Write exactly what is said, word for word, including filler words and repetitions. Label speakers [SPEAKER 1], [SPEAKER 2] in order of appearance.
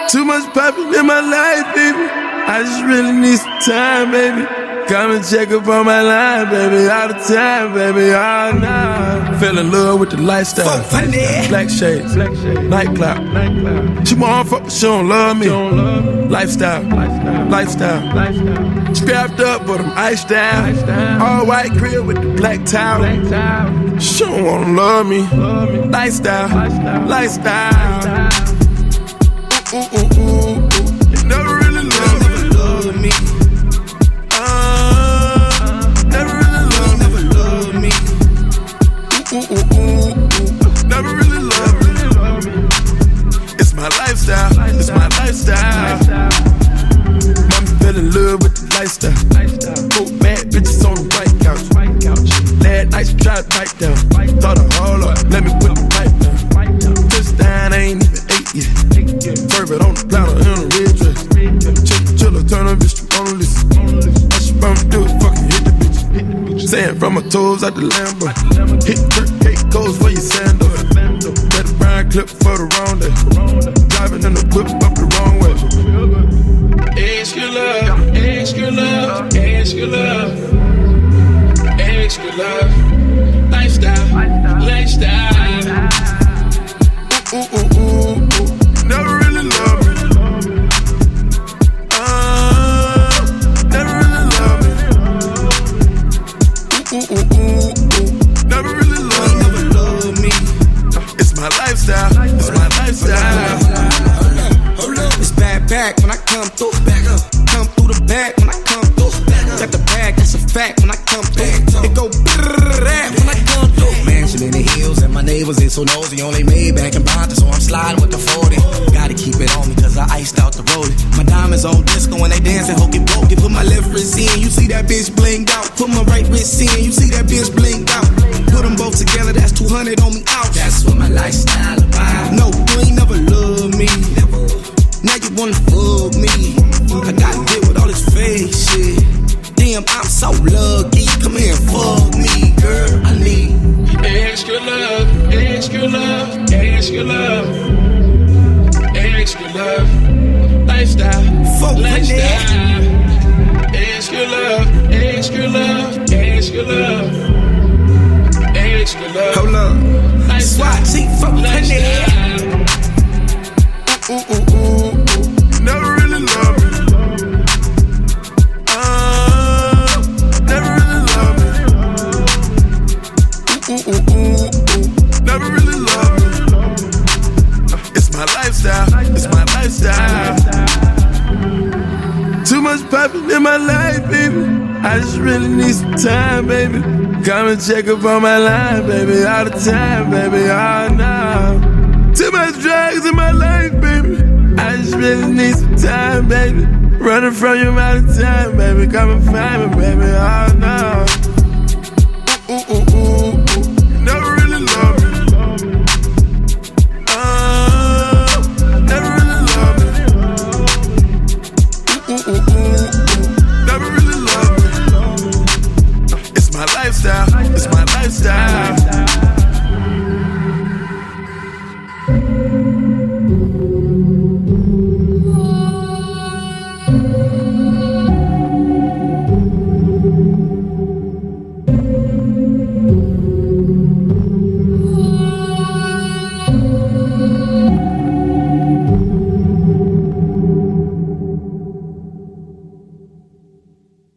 [SPEAKER 1] Too much poppin' in my life, baby. I just really need some time, baby. Come and check up on my line, baby. All the time, baby, all night. Fell in love with the lifestyle. Black shades, nightclub. She want fuck, she don't love me. Lifestyle, lifestyle. Strapped up, but I'm iced down. All white crib with the black towel. She don't wanna love me. Lifestyle, lifestyle. Ooh, ooh, ooh, ooh. You never really love me.
[SPEAKER 2] Love me.
[SPEAKER 1] Never really love me.
[SPEAKER 2] Never love me.
[SPEAKER 1] Ooh, ooh, ooh, ooh. Never really love me. It's my lifestyle. It's my lifestyle. Mama fell in love with the lifestyle. Four bad bitches on the white couch. Last night she tried to bite down. Thought her hold up, let me put the pipe down. Touchdown, I ain't even ate yet. Serve it on the platter in a red dress. Chill, chiller, turn her bitch to Mona Lisa. All she bound to do is fucking hit the bitch. Sand from her toes out the Lambo. Hit Kirk cake goes for your sandals. Let the brown clip for the round day. Driving in the whip up the wrong way.
[SPEAKER 3] Ask your love, ask your love, ask your love, ask your love. Lifestyle, lifestyle.
[SPEAKER 1] Ooh, ooh, ooh, ooh. Never really love me. Uh, never really love me. Ooh, ooh, ooh, ooh. Never really love me.
[SPEAKER 2] Never love me.
[SPEAKER 1] It's my lifestyle. It's my lifestyle.
[SPEAKER 2] It's bad back when I come through. Back up. Come through the back when I come through. Got the bag, that's a fact when I come through. It go brrrr when I come through. Mansion in the hills and my neighbors ain't so nosy. Only made back in Bonta, so I'm sliding with the forty. Gotta keep it on me cause I iced out the road. My diamonds on disco when they dancing, hope it broke. Put my left wrist in, you see that bitch blinged out. Put my right wrist in, you see that bitch blinged out. Put them both together, that's two hundred on me out. That's what my lifestyle about. No, you ain't never loved me. Never. Now you wanna fuck me. I gotta deal with all this fake shit. Damn, I'm so lucky. Come here and fuck me, girl. I need.
[SPEAKER 3] Ask your love, ask your love, ask your love, ask your love. Lifestyle,
[SPEAKER 2] fuck
[SPEAKER 3] lifestyle. Ask your love, ask your love, ask your love, ask your love.
[SPEAKER 2] Hold up. Swatty, fuck lifestyle.
[SPEAKER 1] Ooh, ooh, ooh, ooh. Never really love me. Uh, never really love me. Ooh, ooh, ooh, ooh. Never really love me. It's my lifestyle. It's my lifestyle. Too much poppin' in my life, baby. I just really need some time, baby. Come and check up on my line, baby. All the time, baby. All night. Too much drugs in my life, baby. I just really need some time, baby. Running from you all the time, baby. Come and find me, baby. Oh, no. Ooh, ooh, ooh.